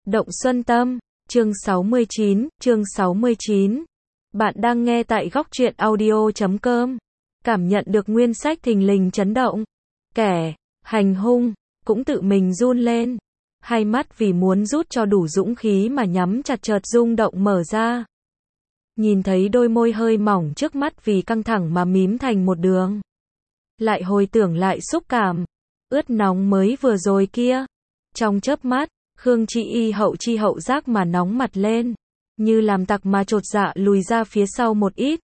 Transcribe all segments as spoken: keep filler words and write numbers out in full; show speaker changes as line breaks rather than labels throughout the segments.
Động Xuân Tâm, chương sáu mươi chín, chương sáu mươi chín. Bạn đang nghe tại góc truyện audio chấm com. Cảm nhận được nguyên sách thình lình chấn động. Kẻ hành hung cũng tự mình run lên. Hai mắt vì muốn rút cho đủ dũng khí mà nhắm chặt chợt rung động mở ra. Nhìn thấy đôi môi hơi mỏng trước mắt vì căng thẳng mà mím thành một đường. Lại hồi tưởng lại xúc cảm ướt nóng mới vừa rồi kia. Trong chớp mắt, Khương Chị Y hậu chi hậu giác mà nóng mặt lên, như làm tặc mà chột dạ lùi ra phía sau một ít.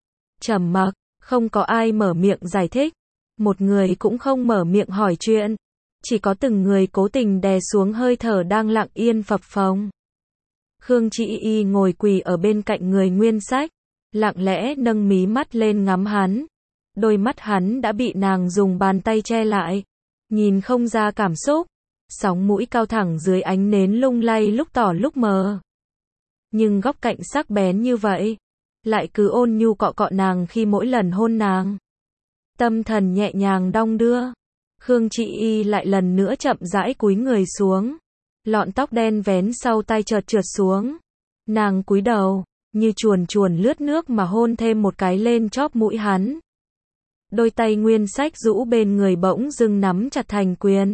Trầm mặc, không có ai mở miệng giải thích, một người cũng không mở miệng hỏi chuyện, chỉ có từng người cố tình đè xuống hơi thở đang lặng yên phập phồng. Khương Chị Y ngồi quỳ ở bên cạnh người Nguyên Sách, lặng lẽ nâng mí mắt lên ngắm hắn. Đôi mắt hắn đã bị nàng dùng bàn tay che lại, nhìn không ra cảm xúc. Sóng mũi cao thẳng dưới ánh nến lung lay lúc tỏ lúc mờ. Nhưng góc cạnh sắc bén như vậy, lại cứ ôn nhu cọ cọ nàng khi mỗi lần hôn nàng. Tâm thần nhẹ nhàng đong đưa. Khương Chị Y lại lần nữa chậm rãi cúi người xuống. Lọn tóc đen vén sau tai chợt trượt xuống. Nàng cúi đầu, như chuồn chuồn lướt nước mà hôn thêm một cái lên chóp mũi hắn. Đôi tay Nguyên Sách rũ bên người bỗng dưng nắm chặt thành quyền.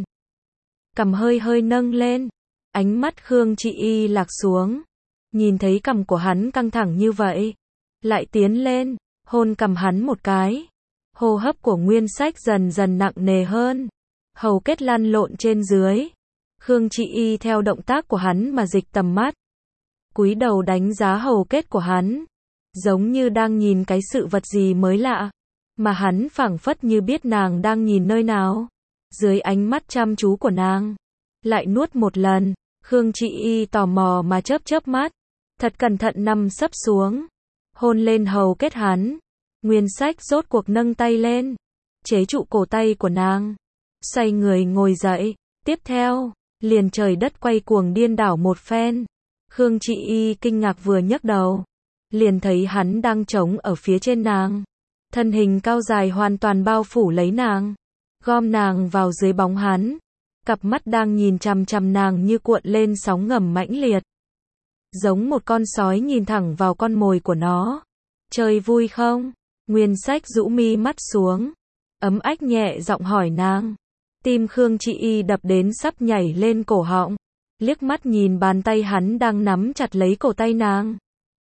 Cằm hơi hơi nâng lên, ánh mắt Khương Chị Y lạc xuống, nhìn thấy cằm của hắn căng thẳng như vậy, lại tiến lên, hôn cằm hắn một cái. Hô hấp của Nguyên Sách dần dần nặng nề hơn, hầu kết lăn lộn trên dưới. Khương Chị Y theo động tác của hắn mà dịch tầm mắt, cúi đầu đánh giá hầu kết của hắn, giống như đang nhìn cái sự vật gì mới lạ, mà hắn phảng phất như biết nàng đang nhìn nơi nào. Dưới ánh mắt chăm chú của nàng, lại nuốt một lần. Khương Chị Y tò mò mà chớp chớp mắt, thật cẩn thận nằm sấp xuống, hôn lên hầu kết hắn. Nguyên Sách rốt cuộc nâng tay lên, chế trụ cổ tay của nàng, xoay người ngồi dậy. Tiếp theo, liền trời đất quay cuồng điên đảo một phen. Khương Chị Y kinh ngạc vừa nhấc đầu, liền thấy hắn đang trống ở phía trên nàng, thân hình cao dài hoàn toàn bao phủ lấy nàng, gom nàng vào dưới bóng hắn, cặp mắt đang nhìn chằm chằm nàng như cuộn lên sóng ngầm mãnh liệt. Giống một con sói nhìn thẳng vào con mồi của nó. Chơi vui không? Nguyên Sách rũ mi mắt xuống, ấm ách nhẹ giọng hỏi nàng. Tim Khương Chị Y đập đến sắp nhảy lên cổ họng, liếc mắt nhìn bàn tay hắn đang nắm chặt lấy cổ tay nàng.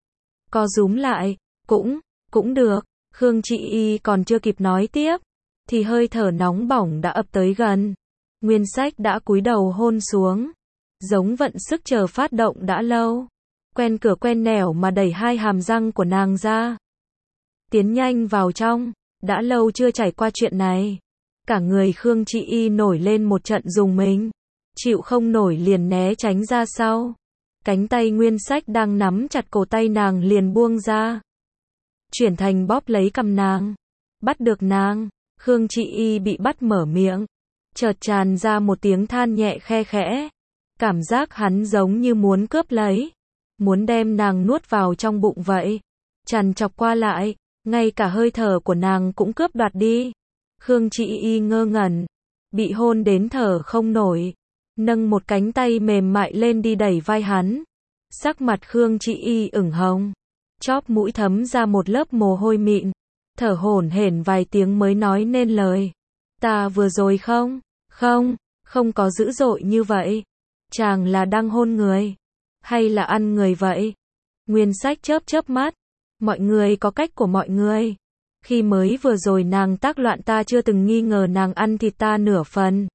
Co rúm lại, cũng, cũng được. Khương Chị Y còn chưa kịp nói tiếp, thì hơi thở nóng bỏng đã ập tới gần. Nguyên Sách đã cúi đầu hôn xuống, giống vận sức chờ phát động đã lâu. Quen cửa quen nẻo mà đẩy hai hàm răng của nàng ra. Tiến nhanh vào trong, đã lâu chưa trải qua chuyện này. Cả người Khương Chị Y nổi lên một trận rùng mình, chịu không nổi liền né tránh ra sau. Cánh tay Nguyên Sách đang nắm chặt cổ tay nàng liền buông ra, chuyển thành bóp lấy cằm nàng. Bắt được nàng, Khương Chị Y bị bắt mở miệng, chợt tràn ra một tiếng than nhẹ khe khẽ. Cảm giác hắn giống như muốn cướp lấy, muốn đem nàng nuốt vào trong bụng vậy. Trằn trọc qua lại, ngay cả hơi thở của nàng cũng cướp đoạt đi. Khương Chị Y ngơ ngẩn, bị hôn đến thở không nổi, nâng một cánh tay mềm mại lên đi đẩy vai hắn. Sắc mặt Khương Chị Y ửng hồng, chóp mũi thấm ra một lớp mồ hôi mịn, thở hổn hển vài tiếng mới nói nên lời. Ta vừa rồi không, không, không có dữ dội như vậy. Chàng là đang hôn người, hay là ăn người vậy? Nguyên Sách chớp chớp mắt, mọi người có cách của mọi người. Khi mới vừa rồi nàng tác loạn ta chưa từng nghi ngờ nàng ăn thịt ta nửa phần.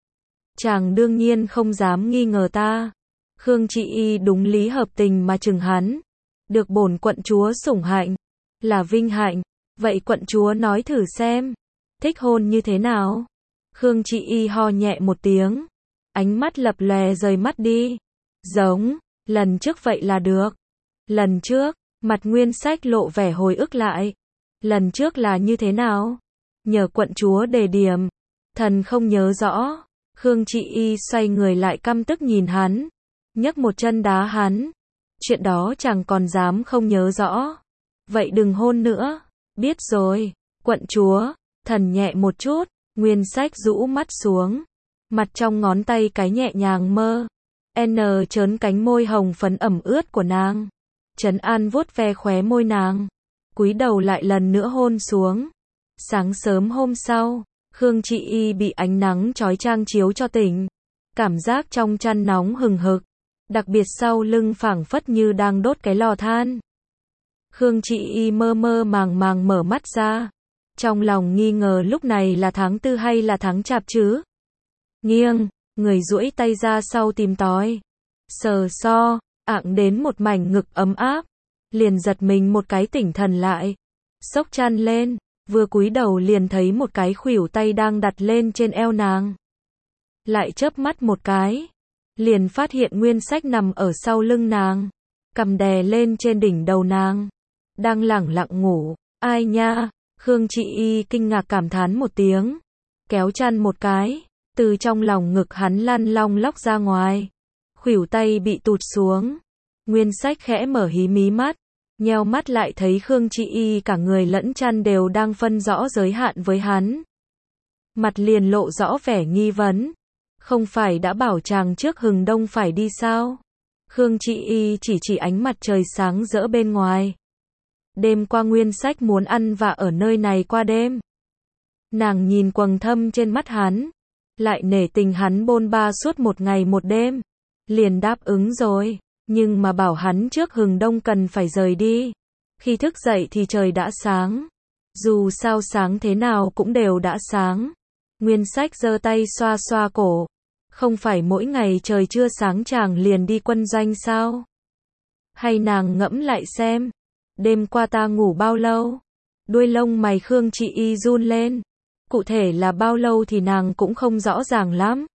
Chàng đương nhiên không dám nghi ngờ ta. Khương Chị Y đúng lý hợp tình mà chừng hắn. Được bổn quận chúa sủng hạnh, là vinh hạnh. Vậy quận chúa nói thử xem, thích hôn như thế nào? Khương Chị Y ho nhẹ một tiếng, ánh mắt lập lòe rời mắt đi. Giống, lần trước vậy là được. Lần trước, mặt Nguyên Sách lộ vẻ hồi ức lại. Lần trước là như thế nào? Nhờ quận chúa đề điểm, thần không nhớ rõ. Khương Chị Y xoay người lại căm tức nhìn hắn, nhấc một chân đá hắn. Chuyện đó chẳng còn dám không nhớ rõ. Vậy đừng hôn nữa. Biết rồi, quận chúa. Thần nhẹ một chút. Nguyên Sách rũ mắt xuống, mặt trong ngón tay cái nhẹ nhàng mơ. N trớn cánh môi hồng phấn ẩm ướt của nàng. Trấn An vuốt ve khóe môi nàng. Cúi đầu lại lần nữa hôn xuống. Sáng sớm hôm sau, Khương Chị Y bị ánh nắng chói chang chiếu cho tỉnh. Cảm giác trong chăn nóng hừng hực. Đặc biệt sau lưng phảng phất như đang đốt cái lò than. Khương Chị Y mơ mơ màng màng mở mắt ra. Trong lòng nghi ngờ lúc này là tháng tư hay là tháng chạp chứ. Nghiêng, người duỗi tay ra sau tìm tòi. Sờ so, ạng đến một mảnh ngực ấm áp. Liền giật mình một cái tỉnh thần lại. Xốc chăn lên, vừa cúi đầu liền thấy một cái khuỷu tay đang đặt lên trên eo nàng. Lại chớp mắt một cái. Liền phát hiện Nguyên Sách nằm ở sau lưng nàng. Cầm đè lên trên đỉnh đầu nàng. Đang lẳng lặng ngủ. Ai nha? Khương Chị Y kinh ngạc cảm thán một tiếng. Kéo chăn một cái. Từ trong lòng ngực hắn lăn long lóc ra ngoài. Khuỷu tay bị tụt xuống. Nguyên Sách khẽ mở hí mí mắt. Nheo mắt lại thấy Khương Chị Y cả người lẫn chăn đều đang phân rõ giới hạn với hắn. Mặt liền lộ rõ vẻ nghi vấn. Không phải đã bảo chàng trước hừng đông phải đi sao? Khương Chị Y chỉ chỉ ánh mặt trời sáng rỡ bên ngoài. Đêm qua Nguyên Sách muốn ăn và ở nơi này qua đêm. Nàng nhìn quầng thâm trên mắt hắn. Lại nể tình hắn bôn ba suốt một ngày một đêm. Liền đáp ứng rồi. Nhưng mà bảo hắn trước hừng đông cần phải rời đi. Khi thức dậy thì trời đã sáng. Dù sao sáng thế nào cũng đều đã sáng. Nguyên Sách giơ tay xoa xoa cổ. Không phải mỗi ngày trời chưa sáng chàng liền đi quân doanh sao? Hay nàng ngẫm lại xem. Đêm qua ta ngủ bao lâu? Đuôi lông mày Khương Chị Y run lên. Cụ thể là bao lâu thì nàng cũng không rõ ràng lắm.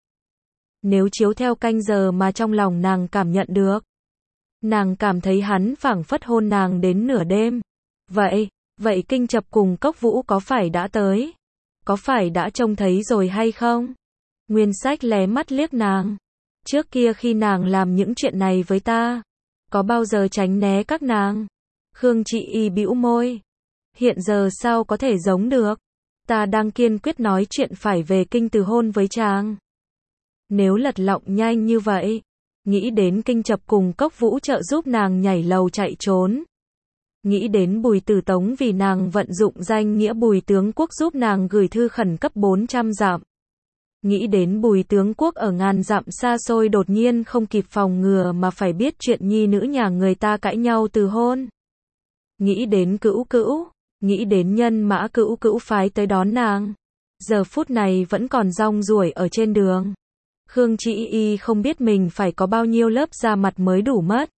Nếu chiếu theo canh giờ mà trong lòng nàng cảm nhận được. Nàng cảm thấy hắn phảng phất hôn nàng đến nửa đêm. Vậy, vậy Kinh Chập cùng Cốc Vũ có phải đã tới? Có phải đã trông thấy rồi hay không? Nguyên Sách lé mắt liếc nàng. Trước kia khi nàng làm những chuyện này với ta, có bao giờ tránh né các nàng? Khương Chị Y bĩu môi. Hiện giờ sao có thể giống được? Ta đang kiên quyết nói chuyện phải về kinh từ hôn với chàng. Nếu lật lọng nhanh như vậy, nghĩ đến Kinh Chập cùng Cốc Vũ trợ giúp nàng nhảy lầu chạy trốn. Nghĩ đến Bùi Tử Tống vì nàng vận dụng danh nghĩa Bùi Tướng Quốc giúp nàng gửi thư khẩn cấp bốn trăm dặm. Nghĩ đến Bùi Tướng Quốc ở ngàn dặm xa xôi đột nhiên không kịp phòng ngừa mà phải biết chuyện nhi nữ nhà người ta cãi nhau từ hôn. Nghĩ đến Cữu Cữu, nghĩ đến Nhân Mã Cữu Cữu phái tới đón nàng. Giờ phút này vẫn còn rong ruổi ở trên đường. Khương Chị Y không biết mình phải có bao nhiêu lớp da mặt mới đủ mất.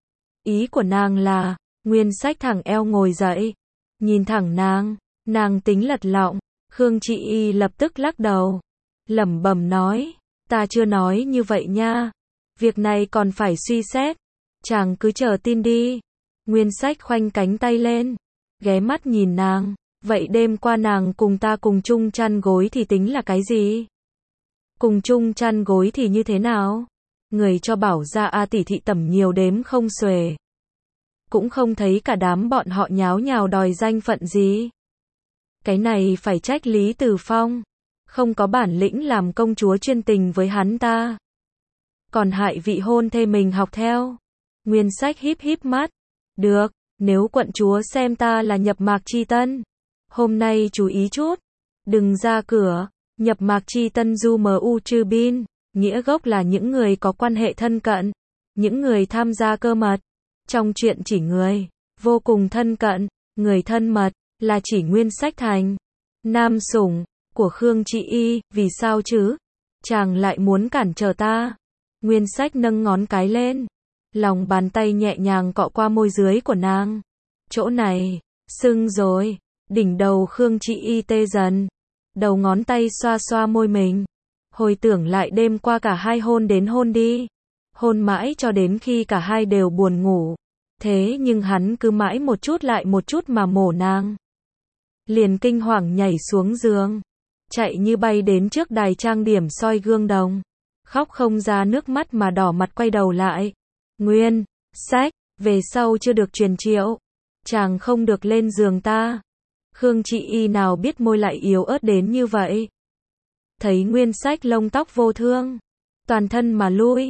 Ý của nàng là, Nguyên Sách thẳng eo ngồi dậy. Nhìn thẳng nàng, nàng tính lật lọng. Khương Chị Y lập tức lắc đầu. Lẩm bẩm nói, ta chưa nói như vậy nha. Việc này còn phải suy xét. Chàng cứ chờ tin đi. Nguyên Sách khoanh cánh tay lên. Ghé mắt nhìn nàng. Vậy đêm qua nàng cùng ta cùng chung chăn gối thì tính là cái gì? Cùng chung chăn gối thì như thế nào? Người cho bảo ra A tỷ thị tẩm nhiều đếm không xuể. Cũng không thấy cả đám bọn họ nháo nhào đòi danh phận gì. Cái này phải trách Lý Từ Phong. Không có bản lĩnh làm công chúa chuyên tình với hắn ta. Còn hại vị hôn thê mình học theo. Nguyên Sách híp híp mắt. Được, nếu quận chúa xem ta là nhập mạc chi tân. Hôm nay chú ý chút. Đừng ra cửa. Nhập mạc chi tân du mu chư bin. Nghĩa gốc là những người có quan hệ thân cận. Những người tham gia cơ mật. Trong chuyện chỉ người. Vô cùng thân cận. Người thân mật. Là chỉ Nguyên Sách thành. Nam sủng. Của Khương Chị Y. Vì sao chứ? Chàng lại muốn cản trở ta. Nguyên Sách nâng ngón cái lên. Lòng bàn tay nhẹ nhàng cọ qua môi dưới của nàng. Chỗ này. Sưng rồi. Đỉnh đầu Khương Chị Y tê dần. Đầu ngón tay xoa xoa môi mình. Hồi tưởng lại đêm qua cả hai hôn đến hôn đi. Hôn mãi cho đến khi cả hai đều buồn ngủ. Thế nhưng hắn cứ mãi một chút lại một chút mà mổ nàng. Liền kinh hoàng nhảy xuống giường. Chạy như bay đến trước đài trang điểm soi gương đồng. Khóc không ra nước mắt mà đỏ mặt quay đầu lại. Nguyên Sách, về sau chưa được truyền triệu. Chàng không được lên giường ta. Khương Chị Y nào biết môi lại yếu ớt đến như vậy. Thấy Nguyên Sách lông tóc vô thương. Toàn thân mà lui.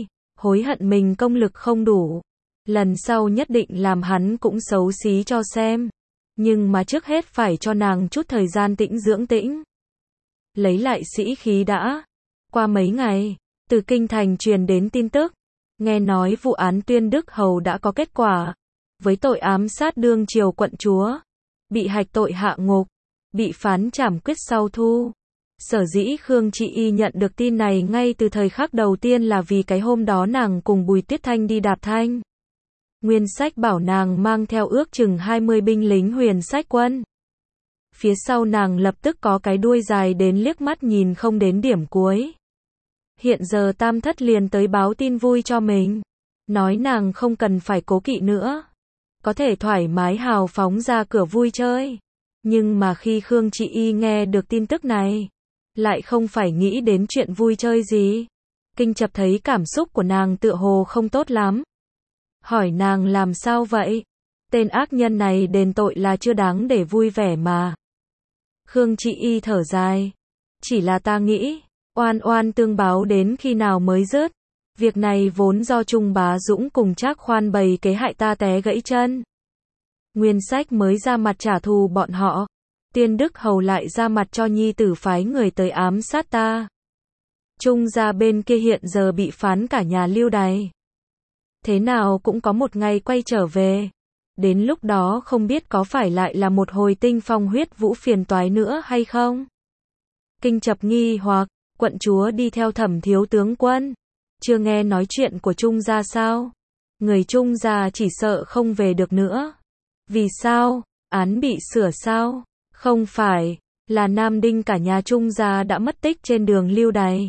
hối hận mình công lực không đủ. Lần sau nhất định làm hắn cũng xấu xí cho xem. Nhưng mà trước hết phải cho nàng chút thời gian tĩnh dưỡng tĩnh. Lấy lại sĩ khí đã. Qua mấy ngày, từ kinh thành truyền đến tin tức. Nghe nói vụ án Tuyên Đức Hầu đã có kết quả. Với tội ám sát đương triều quận chúa. Bị hạch tội hạ ngục. Bị phán trảm quyết sau thu. Sở dĩ Khương Trị Y nhận được tin này ngay từ thời khắc đầu tiên là vì cái hôm đó nàng cùng Bùi Tuyết Thanh đi đạp thanh. Nguyên Sách bảo nàng mang theo ước chừng hai mươi binh lính Huyền Sách quân. Phía sau nàng lập tức có cái đuôi dài đến liếc mắt nhìn không đến điểm cuối. Hiện giờ Tam Thất liền tới báo tin vui cho mình. Nói nàng không cần phải cố kỵ nữa. Có thể thoải mái hào phóng ra cửa vui chơi. Nhưng mà khi Khương Trị Y nghe được tin tức này, lại không phải nghĩ đến chuyện vui chơi gì. Kinh Chập thấy cảm xúc của nàng tựa hồ không tốt lắm. Hỏi nàng làm sao vậy? Tên ác nhân này đền tội là chưa đáng để vui vẻ mà. Khương Trị Y thở dài. Chỉ là ta nghĩ, oan oan tương báo đến khi nào mới dứt. Việc này vốn do Trung Bá Dũng cùng Trác Khoan bày kế hại ta té gãy chân. Nguyên Sách mới ra mặt trả thù bọn họ. Tiên Đức Hầu lại ra mặt cho nhi tử phái người tới ám sát ta. Trung gia bên kia hiện giờ bị phán cả nhà lưu đày. Thế nào cũng có một ngày quay trở về. Đến lúc đó không biết có phải lại là một hồi tinh phong huyết vũ phiền toái nữa hay không? Kinh Chập nghi hoặc, quận chúa đi theo Thẩm thiếu tướng quân. Chưa nghe nói chuyện của Trung gia sao? Người Trung gia chỉ sợ không về được nữa. Vì sao? Án bị sửa sao? Không phải, là Nam Đinh cả nhà Trung gia đã mất tích trên đường lưu đày.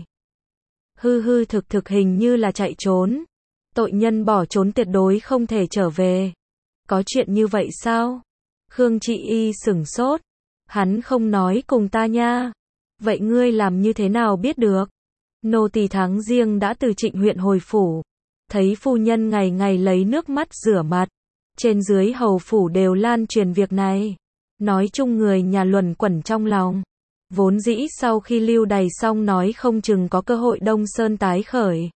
Hư hư thực thực hình như là chạy trốn. Tội nhân bỏ trốn tuyệt đối không thể trở về. Có chuyện như vậy sao? Khương Trị Y sửng sốt. Hắn không nói cùng ta nha. Vậy ngươi làm như thế nào biết được? Nô tỳ tháng riêng đã từ Trịnh huyện hồi phủ. Thấy phu nhân ngày ngày lấy nước mắt rửa mặt. Trên dưới hầu phủ đều lan truyền việc này. Nói chung người nhà luẩn quẩn trong lòng. Vốn dĩ sau khi lưu đày xong nói không chừng có cơ hội Đông Sơn tái khởi.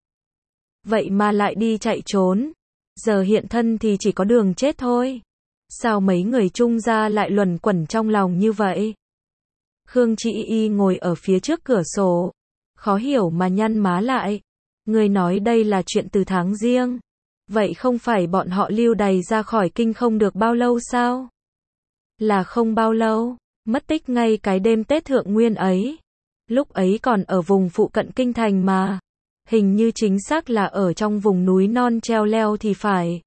Vậy mà lại đi chạy trốn. Giờ hiện thân thì chỉ có đường chết thôi. Sao mấy người Trung gia lại luẩn quẩn trong lòng như vậy? Khương Trị Y ngồi ở phía trước cửa sổ. Khó hiểu mà nhăn má lại. Người nói đây là chuyện từ tháng riêng. Vậy không phải bọn họ lưu đày ra khỏi kinh không được bao lâu sao? Là không bao lâu. Mất tích ngay cái đêm Tết Thượng Nguyên ấy. Lúc ấy còn ở vùng phụ cận kinh thành mà. Hình như chính xác là ở trong vùng núi non treo leo thì phải.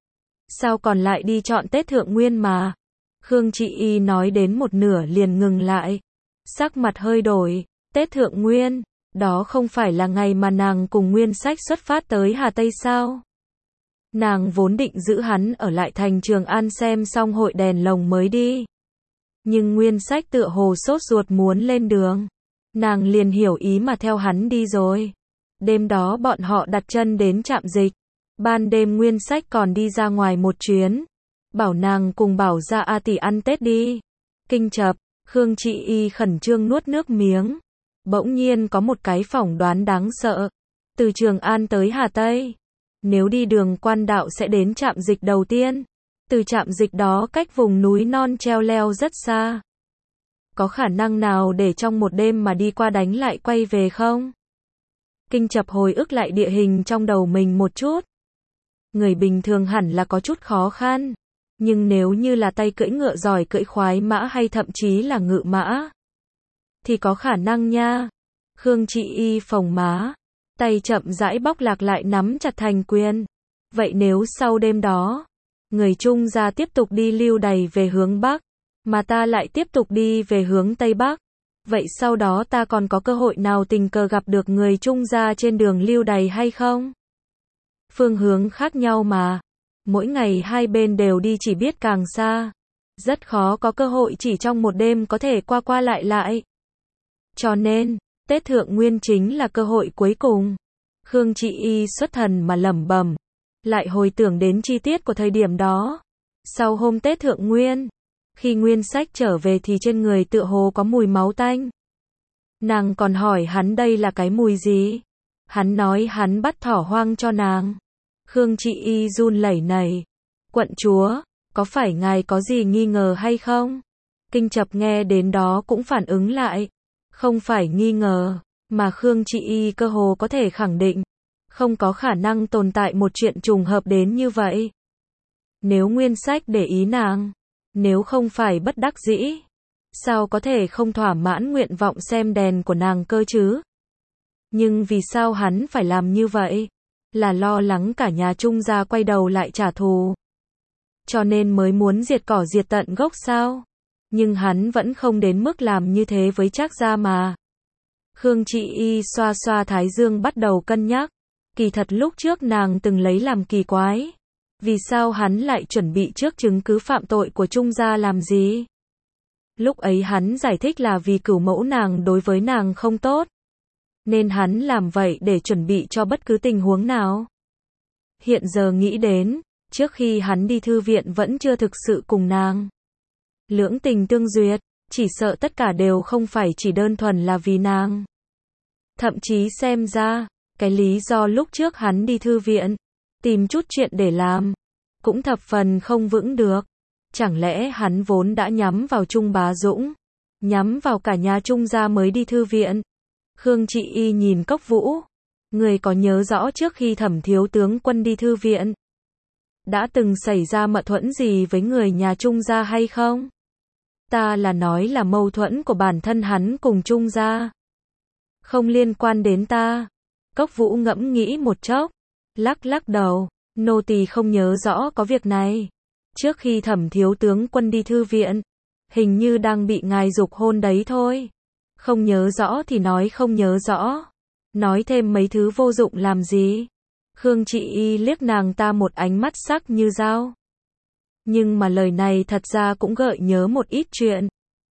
Sao còn lại đi chọn Tết Thượng Nguyên mà? Khương Trị Y nói đến một nửa liền ngừng lại. Sắc mặt hơi đổi. Tết Thượng Nguyên, đó không phải là ngày mà nàng cùng Nguyên Sách xuất phát tới Hà Tây sao? Nàng vốn định giữ hắn ở lại thành Trường An xem xong hội đèn lồng mới đi. Nhưng Nguyên Sách tựa hồ sốt ruột muốn lên đường. Nàng liền hiểu ý mà theo hắn đi rồi. Đêm đó bọn họ đặt chân đến trạm dịch. Ban đêm Nguyên Sách còn đi ra ngoài một chuyến. Bảo nàng cùng Bảo ra A tỷ ăn Tết đi. Kinh Chập, Khương Trị Y khẩn trương nuốt nước miếng. Bỗng nhiên có một cái phỏng đoán đáng sợ. Từ Trường An tới Hà Tây. Nếu đi đường quan đạo sẽ đến trạm dịch đầu tiên. Từ trạm dịch đó cách vùng núi non treo leo rất xa. Có khả năng nào để trong một đêm mà đi qua đánh lại quay về không? Kinh Chập hồi ức lại địa hình trong đầu mình một chút. Người bình thường hẳn là có chút khó khăn. Nhưng nếu như là tay cưỡi ngựa giỏi cưỡi khoái mã hay thậm chí là ngự mã, thì có khả năng nha. Khương Trị Y phồng má. Tay chậm rãi bóc lạc lại nắm chặt thành quyền. Vậy nếu sau đêm đó, người Trung gia tiếp tục đi lưu đày về hướng Bắc, mà ta lại tiếp tục đi về hướng Tây Bắc, vậy sau đó ta còn có cơ hội nào tình cờ gặp được người Trung gia trên đường lưu đày hay không? Phương hướng khác nhau mà. Mỗi ngày hai bên đều đi chỉ biết càng xa. Rất khó có cơ hội chỉ trong một đêm có thể qua qua lại lại. Cho nên, Tết Thượng Nguyên chính là cơ hội cuối cùng. Khương Trị Y xuất thần mà lẩm bẩm. Lại hồi tưởng đến chi tiết của thời điểm đó. Sau hôm Tết Thượng Nguyên, khi Nguyên Sách trở về thì trên người tựa hồ có mùi máu tanh. Nàng còn hỏi hắn đây là cái mùi gì? Hắn nói hắn bắt thỏ hoang cho nàng. Khương Trị Y run lẩy nẩy. Quận chúa, có phải ngài có gì nghi ngờ hay không? Kinh Chập nghe đến đó cũng phản ứng lại. Không phải nghi ngờ, mà Khương Trị Y cơ hồ có thể khẳng định. Không có khả năng tồn tại một chuyện trùng hợp đến như vậy. Nếu Nguyên Sách để ý nàng, nếu không phải bất đắc dĩ, sao có thể không thỏa mãn nguyện vọng xem đèn của nàng cơ chứ? Nhưng vì sao hắn phải làm như vậy? Là lo lắng cả nhà Trung gia quay đầu lại trả thù. Cho nên mới muốn diệt cỏ diệt tận gốc sao? Nhưng hắn vẫn không đến mức làm như thế với Trác gia mà. Khương Trị Y xoa xoa thái dương bắt đầu cân nhắc. Kỳ thật lúc trước nàng từng lấy làm kỳ quái. Vì sao hắn lại chuẩn bị trước chứng cứ phạm tội của Trung gia làm gì? Lúc ấy hắn giải thích là vì cửu mẫu nàng đối với nàng không tốt. Nên hắn làm vậy để chuẩn bị cho bất cứ tình huống nào. Hiện giờ nghĩ đến, trước khi hắn đi thư viện vẫn chưa thực sự cùng nàng lưỡng tình tương duyệt, chỉ sợ tất cả đều không phải chỉ đơn thuần là vì nàng. Thậm chí xem ra, cái lý do lúc trước hắn đi thư viện, tìm chút chuyện để làm, cũng thập phần không vững được. Chẳng lẽ hắn vốn đã nhắm vào Trung Bá Dũng, nhắm vào cả nhà Trung gia mới đi thư viện? Khương Trị Y nhìn Cốc Vũ, người có nhớ rõ trước khi Thẩm thiếu tướng quân đi thư viện, đã từng xảy ra mâu thuẫn gì với người nhà Trung gia hay không? Ta là nói là mâu thuẫn của bản thân hắn cùng Trung gia, không liên quan đến ta. Cốc Vũ ngẫm nghĩ một chốc, lắc lắc đầu, nô tỳ không nhớ rõ có việc này. Trước khi Thẩm thiếu tướng quân đi thư viện, hình như đang bị ngài giục hôn đấy thôi. Không nhớ rõ thì nói không nhớ rõ. Nói thêm mấy thứ vô dụng làm gì? Khương Trị Y liếc nàng ta một ánh mắt sắc như dao. Nhưng mà lời này thật ra cũng gợi nhớ một ít chuyện.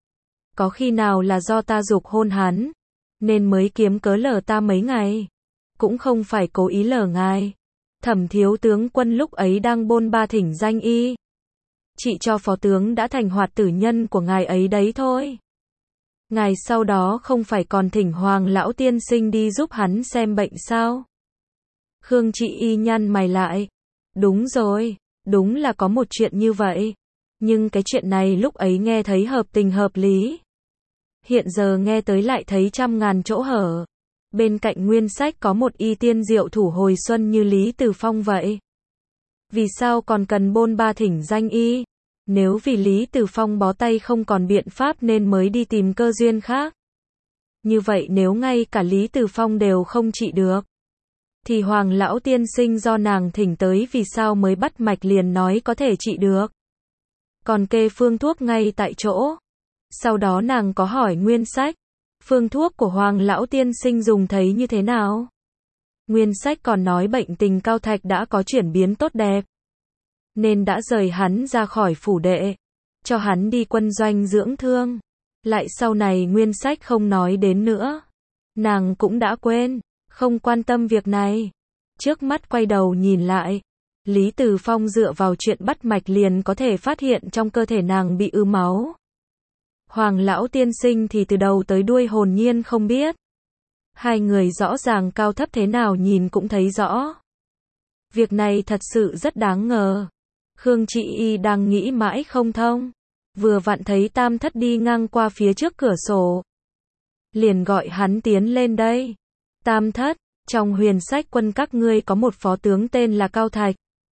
Có khi nào là do ta giục hôn hắn, nên mới kiếm cớ lờ ta mấy ngày. Cũng không phải cố ý lờ ngài. Thẩm thiếu tướng quân lúc ấy đang bôn ba thỉnh danh y. Chị cho phó tướng đã thành hoạt tử nhân của ngài ấy đấy thôi. Ngài sau đó không phải còn thỉnh Hoàng lão tiên sinh đi giúp hắn xem bệnh sao? Khương Trị Y nhăn mày lại. Đúng rồi, đúng là có một chuyện như vậy. Nhưng cái chuyện này lúc ấy nghe thấy hợp tình hợp lý. Hiện giờ nghe tới lại thấy trăm ngàn chỗ hở. Bên cạnh Nguyên Sách có một y tiên diệu thủ hồi xuân như Lý Từ Phong vậy. Vì sao còn cần bôn ba thỉnh danh y? Nếu vì Lý Từ Phong bó tay không còn biện pháp nên mới đi tìm cơ duyên khác. Như vậy nếu ngay cả Lý Từ Phong đều không trị được, thì Hoàng lão tiên sinh do nàng thỉnh tới vì sao mới bắt mạch liền nói có thể trị được. Còn kê phương thuốc ngay tại chỗ. Sau đó nàng có hỏi Nguyên Sách, phương thuốc của Hoàng lão tiên sinh dùng thấy như thế nào? Nguyên Sách còn nói bệnh tình Cao Thạch đã có chuyển biến tốt đẹp, nên đã rời hắn ra khỏi phủ đệ, cho hắn đi quân doanh dưỡng thương. Lại sau này Nguyên Sách không nói đến nữa. Nàng cũng đã quên, không quan tâm việc này. Trước mắt quay đầu nhìn lại, Lý Từ Phong dựa vào chuyện bắt mạch liền có thể phát hiện trong cơ thể nàng bị ứ máu. Hoàng lão tiên sinh thì từ đầu tới đuôi hồn nhiên không biết. Hai người rõ ràng cao thấp thế nào nhìn cũng thấy rõ. Việc này thật sự rất đáng ngờ. Khương Trị Y đang nghĩ mãi không thông. Vừa vặn thấy Tam Thất đi ngang qua phía trước cửa sổ. Liền gọi hắn tiến lên đây. Tam Thất, trong Huyền Sách quân các ngươi có một phó tướng tên là Cao Thạch.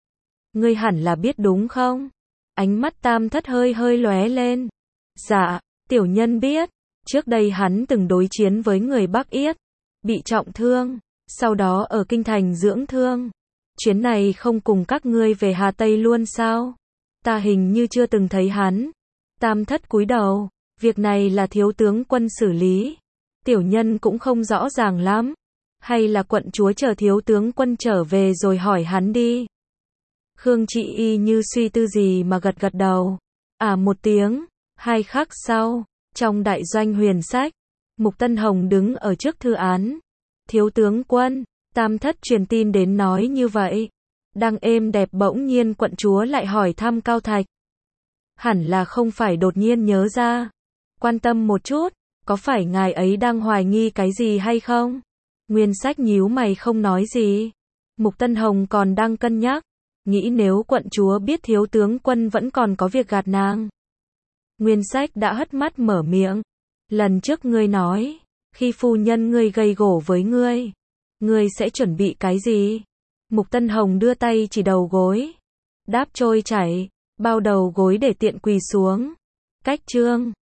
Ngươi hẳn là biết đúng không? Ánh mắt Tam Thất hơi hơi lóe lên. Dạ, tiểu nhân biết. Trước đây hắn từng đối chiến với người Bắc Yết, bị trọng thương, sau đó ở kinh thành dưỡng thương. Chuyến này không cùng các ngươi về Hà Tây luôn sao? Ta hình như chưa từng thấy hắn. Tam Thất cúi đầu, việc này là thiếu tướng quân xử lý. Tiểu nhân cũng không rõ ràng lắm. Hay là quận chúa chờ thiếu tướng quân trở về rồi hỏi hắn đi. Khương Trị Y như suy tư gì mà gật gật đầu. À một tiếng, hai khắc sau, trong đại doanh Huyền Sách, Mục Tân Hồng đứng ở trước thư án. Thiếu tướng quân, Tam Thất truyền tin đến nói như vậy. Đang êm đẹp bỗng nhiên quận chúa lại hỏi thăm Cao Thạch. Hẳn là không phải đột nhiên nhớ ra. Quan tâm một chút, có phải ngài ấy đang hoài nghi cái gì hay không? Nguyên Sách nhíu mày không nói gì. Mục Tân Hồng còn đang cân nhắc, nghĩ nếu quận chúa biết thiếu tướng quân vẫn còn có việc gạt nàng. Nguyên Sách đã hất mắt mở miệng. Lần trước ngươi nói, khi phu nhân ngươi gây gổ với ngươi, ngươi sẽ chuẩn bị cái gì? Mục Tân Hồng đưa tay chỉ đầu gối. Đáp trôi chảy, bao đầu gối để tiện quỳ xuống. Cách chương